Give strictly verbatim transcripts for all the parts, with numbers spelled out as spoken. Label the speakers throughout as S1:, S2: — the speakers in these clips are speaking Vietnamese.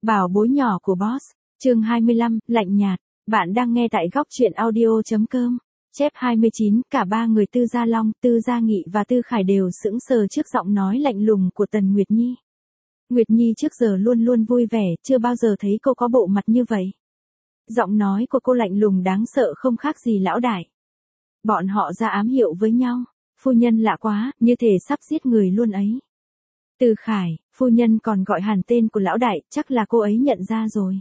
S1: Bảo bối nhỏ của boss, chương hai mươi lăm, lạnh nhạt. Bạn đang nghe tại góc truyện audio.com. Chép hai mươi chín, cả ba người Tư Gia Long, Tư Gia Nghị và Tư Khải đều sững sờ trước giọng nói lạnh lùng của Tần Nguyệt Nhi. Nguyệt Nhi trước giờ luôn luôn vui vẻ, chưa bao giờ thấy cô có bộ mặt như vậy. Giọng nói của cô lạnh lùng đáng sợ không khác gì lão đại. Bọn họ ra ám hiệu với nhau, phu nhân lạ quá, như thể sắp giết người luôn ấy. Tư Khải, phu nhân còn gọi hẳn tên của lão đại, chắc là cô ấy nhận ra rồi.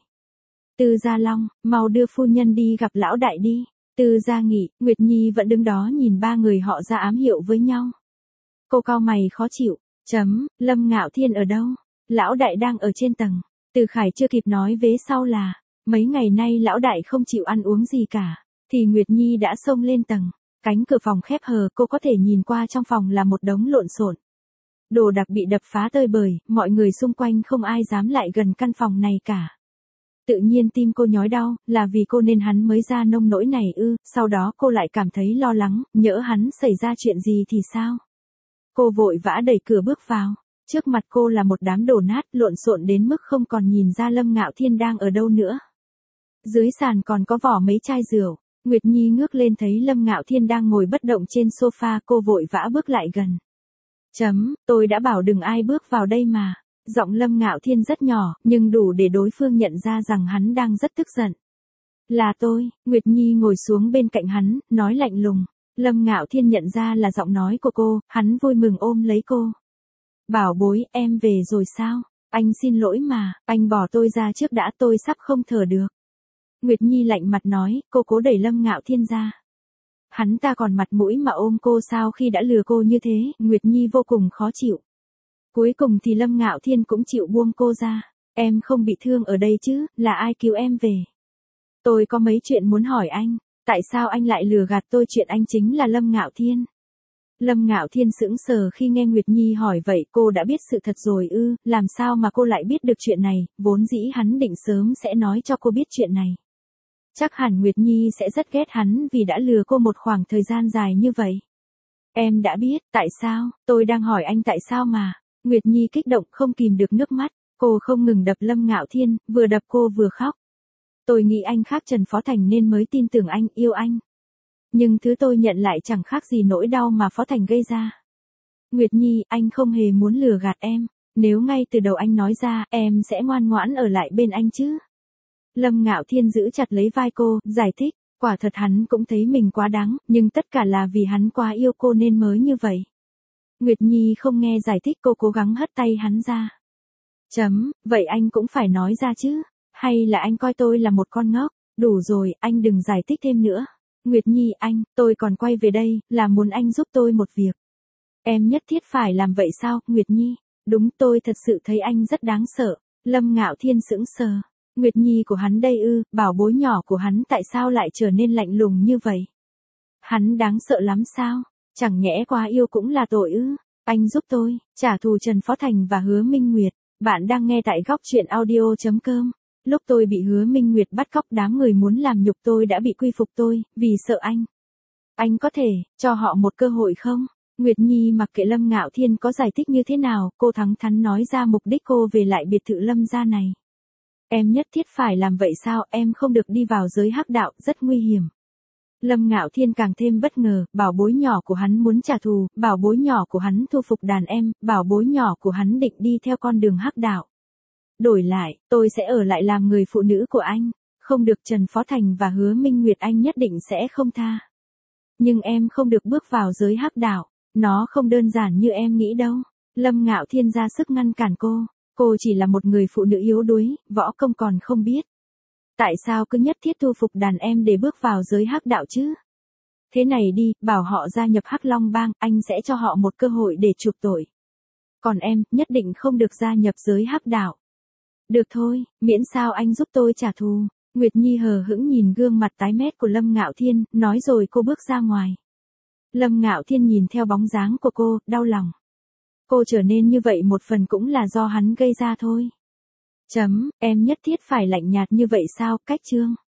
S1: Tư Gia Long, mau đưa phu nhân đi gặp lão đại đi. Tư Gia Nghị, Nguyệt Nhi vẫn đứng đó nhìn ba người họ ra ám hiệu với nhau. Cô cau mày khó chịu, chấm, Lâm Ngạo Thiên ở đâu? Lão đại đang ở trên tầng. Tư Khải chưa kịp nói vế sau là, mấy ngày nay lão đại không chịu ăn uống gì cả, thì Nguyệt Nhi đã xông lên tầng. Cánh cửa phòng khép hờ, cô có thể nhìn qua trong phòng là một đống lộn xộn. Đồ đạc bị đập phá tơi bời, mọi người xung quanh không ai dám lại gần căn phòng này cả. Tự nhiên tim cô nhói đau, là vì cô nên hắn mới ra nông nỗi này ư, sau đó cô lại cảm thấy lo lắng, nhỡ hắn xảy ra chuyện gì thì sao? Cô vội vã đẩy cửa bước vào, trước mặt cô là một đám đổ nát, lộn xộn đến mức không còn nhìn ra Lâm Ngạo Thiên đang ở đâu nữa. Dưới sàn còn có vỏ mấy chai rượu, Nguyệt Nhi ngước lên thấy Lâm Ngạo Thiên đang ngồi bất động trên sofa, cô vội vã bước lại gần. Chấm, tôi đã bảo đừng ai bước vào đây mà. Giọng Lâm Ngạo Thiên rất nhỏ, nhưng đủ để đối phương nhận ra rằng hắn đang rất tức giận. Là tôi, Nguyệt Nhi ngồi xuống bên cạnh hắn, nói lạnh lùng. Lâm Ngạo Thiên nhận ra là giọng nói của cô, hắn vui mừng ôm lấy cô. Bảo bối, em về rồi sao? Anh xin lỗi mà, anh bỏ tôi ra trước đã, tôi sắp không thở được. Nguyệt Nhi lạnh mặt nói, cô cố đẩy Lâm Ngạo Thiên ra. Hắn ta còn mặt mũi mà ôm cô sao khi đã lừa cô như thế, Nguyệt Nhi vô cùng khó chịu. Cuối cùng thì Lâm Ngạo Thiên cũng chịu buông cô ra. Em không bị thương ở đây chứ, là ai cứu em về? Tôi có mấy chuyện muốn hỏi anh, tại sao anh lại lừa gạt tôi chuyện anh chính là Lâm Ngạo Thiên? Lâm Ngạo Thiên sững sờ khi nghe Nguyệt Nhi hỏi vậy, cô đã biết sự thật rồi ư, làm sao mà cô lại biết được chuyện này, vốn dĩ hắn định sớm sẽ nói cho cô biết chuyện này. Chắc hẳn Nguyệt Nhi sẽ rất ghét hắn vì đã lừa cô một khoảng thời gian dài như vậy. Em đã biết, tại sao, tôi đang hỏi anh tại sao mà. Nguyệt Nhi kích động không kìm được nước mắt, cô không ngừng đập Lâm Ngạo Thiên, vừa đập cô vừa khóc. Tôi nghĩ anh khác Trần Phó Thành nên mới tin tưởng anh, yêu anh. Nhưng thứ tôi nhận lại chẳng khác gì nỗi đau mà Phó Thành gây ra. Nguyệt Nhi, anh không hề muốn lừa gạt em, nếu ngay từ đầu anh nói ra, em sẽ ngoan ngoãn ở lại bên anh chứ. Lâm Ngạo Thiên giữ chặt lấy vai cô, giải thích, quả thật hắn cũng thấy mình quá đáng, nhưng tất cả là vì hắn quá yêu cô nên mới như vậy. Nguyệt Nhi không nghe giải thích, cô cố gắng hất tay hắn ra. Chấm, vậy anh cũng phải nói ra chứ, hay là anh coi tôi là một con ngốc, đủ rồi, anh đừng giải thích thêm nữa. Nguyệt Nhi, anh, tôi còn quay về đây, là muốn anh giúp tôi một việc. Em nhất thiết phải làm vậy sao, Nguyệt Nhi? Đúng, tôi thật sự thấy anh rất đáng sợ. Lâm Ngạo Thiên sững sờ. Nguyệt Nhi của hắn đây ư, bảo bối nhỏ của hắn tại sao lại trở nên lạnh lùng như vậy? Hắn đáng sợ lắm sao? Chẳng nhẽ quá yêu cũng là tội ư? Anh giúp tôi, trả thù Trần Phó Thành và Hứa Minh Nguyệt. Bạn đang nghe tại góc truyện audio.com. Lúc tôi bị Hứa Minh Nguyệt bắt cóc, đám người muốn làm nhục tôi đã bị quy phục tôi, vì sợ anh. Anh có thể, cho họ một cơ hội không? Nguyệt Nhi mặc kệ Lâm Ngạo Thiên có giải thích như thế nào, cô thẳng thắn nói ra mục đích cô về lại biệt thự Lâm gia này. Em nhất thiết phải làm vậy sao, em không được đi vào giới hắc đạo, rất nguy hiểm. Lâm Ngạo Thiên càng thêm bất ngờ, bảo bối nhỏ của hắn muốn trả thù, bảo bối nhỏ của hắn thu phục đàn em, bảo bối nhỏ của hắn định đi theo con đường hắc đạo. Đổi lại, tôi sẽ ở lại làm người phụ nữ của anh, không được Trần Phó Thành và Hứa Minh Nguyệt anh nhất định sẽ không tha. Nhưng em không được bước vào giới hắc đạo, nó không đơn giản như em nghĩ đâu. Lâm Ngạo Thiên ra sức ngăn cản cô, cô chỉ là một người phụ nữ yếu đuối, võ công còn không biết. Tại sao cứ nhất thiết thu phục đàn em để bước vào giới hắc đạo chứ? Thế này đi, bảo họ gia nhập Hắc Long Bang, anh sẽ cho họ một cơ hội để chuộc tội. Còn em, nhất định không được gia nhập giới hắc đạo. Được thôi, miễn sao anh giúp tôi trả thù. Nguyệt Nhi hờ hững nhìn gương mặt tái mét của Lâm Ngạo Thiên, nói rồi cô bước ra ngoài. Lâm Ngạo Thiên nhìn theo bóng dáng của cô, đau lòng. Cô trở nên như vậy một phần cũng là do hắn gây ra thôi. Chấm, em nhất thiết phải lạnh nhạt như vậy sao, cách chương.